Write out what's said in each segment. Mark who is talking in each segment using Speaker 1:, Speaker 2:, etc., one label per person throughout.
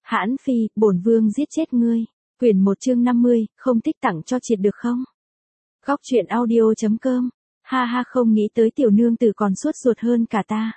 Speaker 1: Hãn phi, bổn vương giết chết ngươi. Quyển 1 chương 50, không thích tặng cho triệt được không? Góc truyện audio.com. Ha ha, không nghĩ tới tiểu nương tử còn suốt ruột hơn cả ta.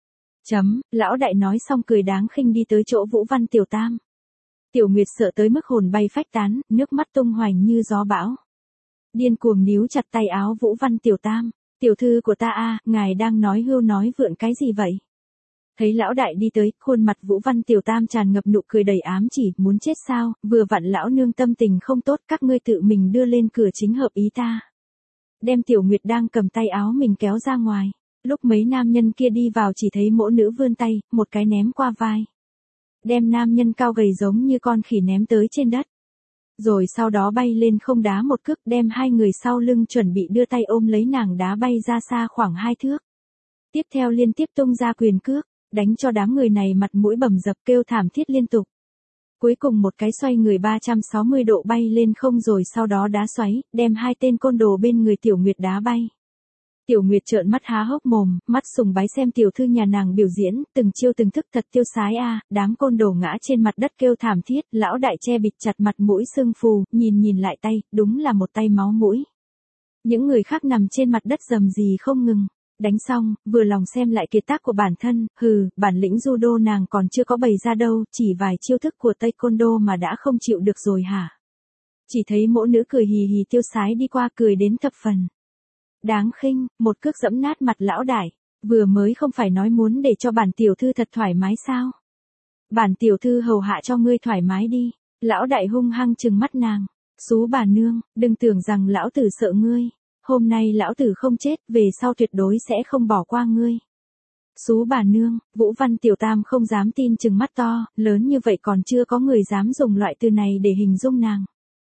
Speaker 1: Lão đại nói xong cười đáng khinh đi tới chỗ Vũ Văn Tiểu Tam. Tiểu Nguyệt sợ tới mức hồn bay phách tán, nước mắt tung hoành như gió bão. Điên cuồng níu chặt tay áo Vũ Văn Tiểu Tam. Tiểu thư của ta a, ngài đang nói hưu nói vượn cái gì vậy? Thấy lão đại đi tới, khuôn mặt Vũ Văn Tiểu Tam tràn ngập nụ cười đầy ám chỉ, muốn chết sao, vừa vặn lão nương tâm tình không tốt, các ngươi tự mình đưa lên cửa chính hợp ý ta. Đem Tiểu Nguyệt đang cầm tay áo mình kéo ra ngoài. Lúc mấy nam nhân kia đi vào chỉ thấy mỗ nữ vươn tay, một cái ném qua vai. Đem nam nhân cao gầy giống như con khỉ ném tới trên đất. Rồi sau đó bay lên không đá một cước, đem hai người sau lưng chuẩn bị đưa tay ôm lấy nàng đá bay ra xa khoảng 2 thước. Tiếp theo liên tiếp tung ra quyền cước, đánh cho đám người này mặt mũi bầm dập kêu thảm thiết liên tục. Cuối cùng một cái xoay người 360 độ bay lên không rồi sau đó đá xoáy, đem hai tên côn đồ bên người Tiểu Nguyệt đá bay. Tiểu Nguyệt trợn mắt há hốc mồm, mắt sùng bái xem tiểu thư nhà nàng biểu diễn, từng chiêu từng thức thật tiêu sái a, đám côn đồ ngã trên mặt đất kêu thảm thiết, lão đại che bịt chặt mặt mũi sưng phù, nhìn lại tay, đúng là một tay máu mũi. Những người khác nằm trên mặt đất rầm rì không ngừng. Đánh xong, vừa lòng xem lại kiệt tác của bản thân, bản lĩnh judo nàng còn chưa có bày ra đâu, chỉ vài chiêu thức của taekwondo mà đã không chịu được rồi hả? Chỉ thấy mỗ nữ cười hì hì tiêu sái đi qua cười đến thập phần. Đáng khinh, một cước giẫm nát mặt lão đại, vừa mới không phải nói muốn để cho bản tiểu thư thật thoải mái sao? Bản tiểu thư hầu hạ cho ngươi thoải mái đi, lão đại hung hăng trừng mắt nàng, xú bà nương, đừng tưởng rằng lão tử sợ ngươi. Hôm nay lão tử không chết, về sau tuyệt đối sẽ không bỏ qua ngươi. Xú bà nương, Vũ Văn Tiểu Tam không dám tin trừng mắt to, lớn như vậy còn chưa có người dám dùng loại từ này để hình dung nàng.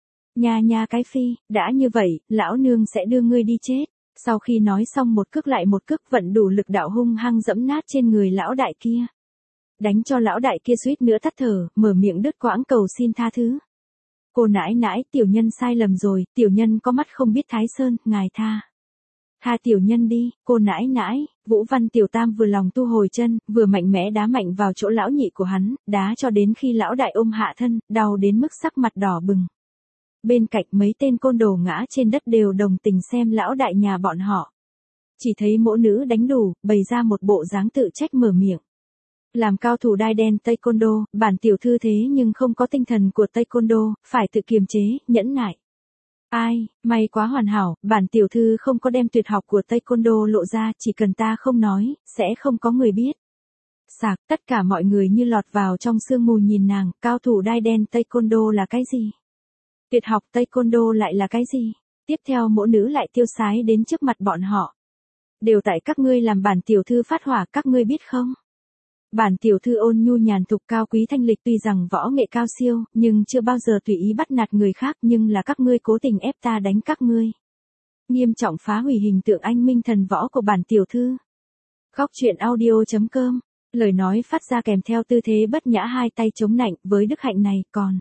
Speaker 1: Nha cái phi, đã như vậy, lão nương sẽ đưa ngươi đi chết. Sau khi nói xong một cước lại một cước vận đủ lực đạo hung hăng dẫm nát trên người lão đại kia. Đánh cho lão đại kia suýt nữa tắt thở, mở miệng đứt quãng cầu xin tha thứ. Cô nãi nãi, tiểu nhân sai lầm rồi, tiểu nhân có mắt không biết Thái Sơn, ngài tha. Tha tiểu nhân đi, cô nãi nãi, Vũ Văn Tiểu Tam vừa lòng tu hồi chân, vừa mạnh mẽ đá mạnh vào chỗ lão nhị của hắn, đá cho đến khi lão đại ôm hạ thân, đau đến mức sắc mặt đỏ bừng. Bên cạnh mấy tên côn đồ ngã trên đất đều đồng tình xem lão đại nhà bọn họ. Chỉ thấy mỗ nữ đánh đủ, bày ra một bộ dáng tự trách mở miệng. Làm cao thủ đai đen taekwondo, bản tiểu thư thế nhưng không có tinh thần của taekwondo, phải tự kiềm chế, nhẫn nại. Ai, may quá hoàn hảo, bản tiểu thư không có đem tuyệt học của taekwondo lộ ra, chỉ cần ta không nói, sẽ không có người biết. Sạc, tất cả mọi người như lọt vào trong sương mù nhìn nàng, cao thủ đai đen taekwondo là cái gì? Tuyệt học taekwondo lại là cái gì? Tiếp theo mỗ nữ lại tiêu sái đến trước mặt bọn họ. Đều tại các ngươi làm bản tiểu thư phát hỏa, các ngươi biết không? Bản tiểu thư ôn nhu nhàn thục cao quý thanh lịch tuy rằng võ nghệ cao siêu, nhưng chưa bao giờ tùy ý bắt nạt người khác, nhưng là các ngươi cố tình ép ta đánh các ngươi. Nghiêm trọng phá hủy hình tượng anh minh thần võ của bản tiểu thư. Góc truyện audio.com. Lời nói phát ra kèm theo tư thế bất nhã hai tay chống nạnh, với đức hạnh này còn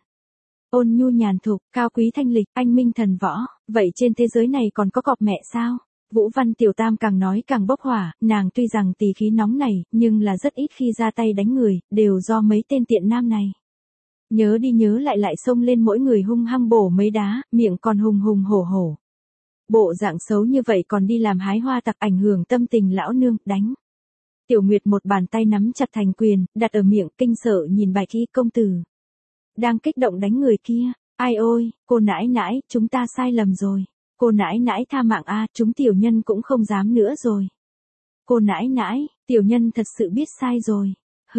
Speaker 1: ôn nhu nhàn thục, cao quý thanh lịch, anh minh thần võ, vậy trên thế giới này còn có cọp mẹ sao? Vũ Văn Tiểu Tam càng nói càng bốc hỏa, nàng tuy rằng tỳ khí nóng này, nhưng là rất ít khi ra tay đánh người, đều do mấy tên tiện nam này. Nhớ đi nhớ lại xông lên mỗi người hung hăng bổ mấy đá, miệng còn hùng hùng hổ hổ. Bộ dạng xấu như vậy còn đi làm hái hoa tặc ảnh hưởng tâm tình lão nương, đánh. Tiểu Nguyệt một bàn tay nắm chặt thành quyền, đặt ở miệng, kinh sợ nhìn Bạch Y công tử. Đang kích động đánh người kia, ai ôi, cô nãi nãi, chúng ta sai lầm rồi. Cô nãi nãi tha mạng a, chúng tiểu nhân cũng không dám nữa rồi. Cô nãi nãi, tiểu nhân thật sự biết sai rồi.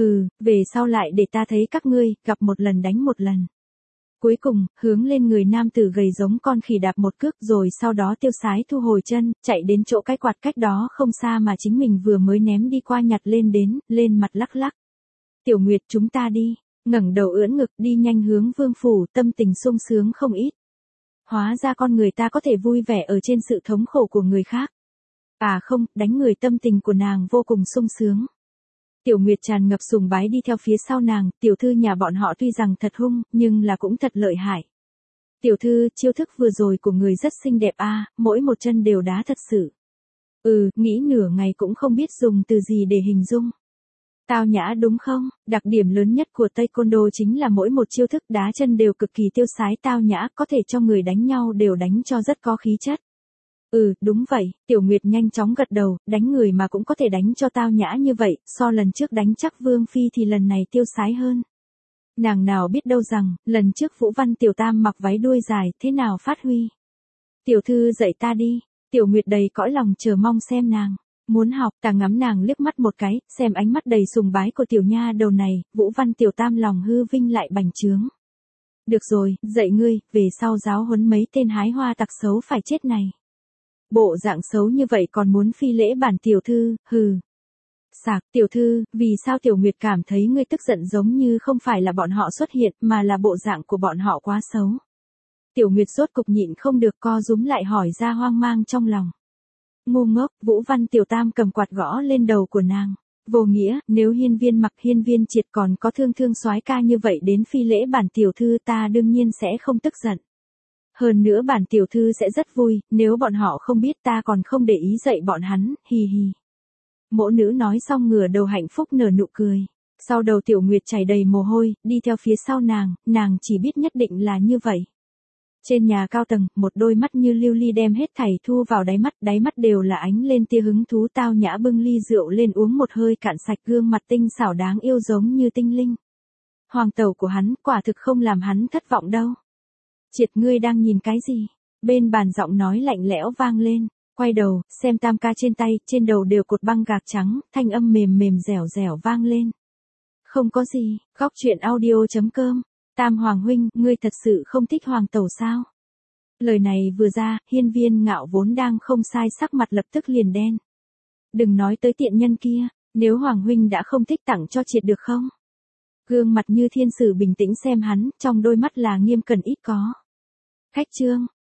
Speaker 1: Về sau lại để ta thấy các ngươi, gặp một lần đánh một lần. Cuối cùng, hướng lên người nam tử gầy giống con khỉ đạp một cước rồi sau đó tiêu sái thu hồi chân, chạy đến chỗ cái quạt cách đó không xa mà chính mình vừa mới ném đi qua nhặt lên đến, lên mặt lắc lắc. Tiểu Nguyệt chúng ta đi, ngẩng đầu ưỡn ngực đi nhanh hướng vương phủ, tâm tình sung sướng không ít. Hóa ra con người ta có thể vui vẻ ở trên sự thống khổ của người khác. À không, đánh người tâm tình của nàng vô cùng sung sướng. Tiểu Nguyệt tràn ngập sùng bái đi theo phía sau nàng, tiểu thư nhà bọn họ tuy rằng thật hung, nhưng là cũng thật lợi hại. Tiểu thư, chiêu thức vừa rồi của người rất xinh đẹp a, mỗi một chân đều đá thật sự. Nghĩ nửa ngày cũng không biết dùng từ gì để hình dung. Tao nhã đúng không? Đặc điểm lớn nhất của Taekwondo chính là mỗi một chiêu thức đá chân đều cực kỳ tiêu sái tao nhã, có thể cho người đánh nhau đều đánh cho rất có khí chất. Ừ, đúng vậy, Tiểu Nguyệt nhanh chóng gật đầu, đánh người mà cũng có thể đánh cho tao nhã như vậy, so lần trước đánh chắc Vương Phi thì lần này tiêu sái hơn. Nàng nào biết đâu rằng, lần trước Vũ Văn Tiểu Tam mặc váy đuôi dài, thế nào phát huy. Tiểu thư dạy ta đi, Tiểu Nguyệt đầy cõi lòng chờ mong xem nàng. Muốn học, ta ngắm nàng liếc mắt một cái, xem ánh mắt đầy sùng bái của tiểu nha đầu này, Vũ Văn Tiểu Tam lòng hư vinh lại bành trướng. Được rồi, dạy ngươi, về sau giáo huấn mấy tên hái hoa tặc xấu phải chết này. Bộ dạng xấu như vậy còn muốn phi lễ bản tiểu thư, hừ. Sạc, tiểu thư, vì sao Tiểu Nguyệt cảm thấy ngươi tức giận giống như không phải là bọn họ xuất hiện mà là bộ dạng của bọn họ quá xấu. Tiểu Nguyệt rốt cục nhịn không được co rúm lại hỏi ra hoang mang trong lòng. Ngu ngốc, Vũ Văn Tiểu Tam cầm quạt gõ lên đầu của nàng. Vô nghĩa, nếu hiên viên mặc hiên viên triệt còn có thương thương soái ca như vậy đến phi lễ bản tiểu thư ta đương nhiên sẽ không tức giận. Hơn nữa bản tiểu thư sẽ rất vui, nếu bọn họ không biết ta còn không để ý dạy bọn hắn, hì hì. Mỗ nữ nói xong ngửa đầu hạnh phúc nở nụ cười. Sau đầu Tiểu Nguyệt chảy đầy mồ hôi, đi theo phía sau nàng chỉ biết nhất định là như vậy. Trên nhà cao tầng, một đôi mắt như lưu ly đem hết thảy thu vào đáy mắt đều là ánh lên tia hứng thú tao nhã bưng ly rượu lên uống một hơi cạn sạch gương mặt tinh xảo đáng yêu giống như tinh linh. Hoàng tẩu của hắn quả thực không làm hắn thất vọng đâu. Triệt ngươi đang nhìn cái gì? Bên bàn giọng nói lạnh lẽo vang lên, quay đầu, xem tam ca trên tay, trên đầu đều cột băng gạc trắng, thanh âm mềm mềm dẻo dẻo vang lên. Không có gì, góc truyện audio.com. Tam Hoàng huynh, ngươi thật sự không thích Hoàng tẩu sao? Lời này vừa ra, hiên viên ngạo vốn đang không sai sắc mặt lập tức liền đen. Đừng nói tới tiện nhân kia, nếu Hoàng huynh đã không thích tặng cho Triệt được không? Gương mặt như thiên sử bình tĩnh xem hắn, trong đôi mắt là nghiêm cẩn ít có. Khách trương,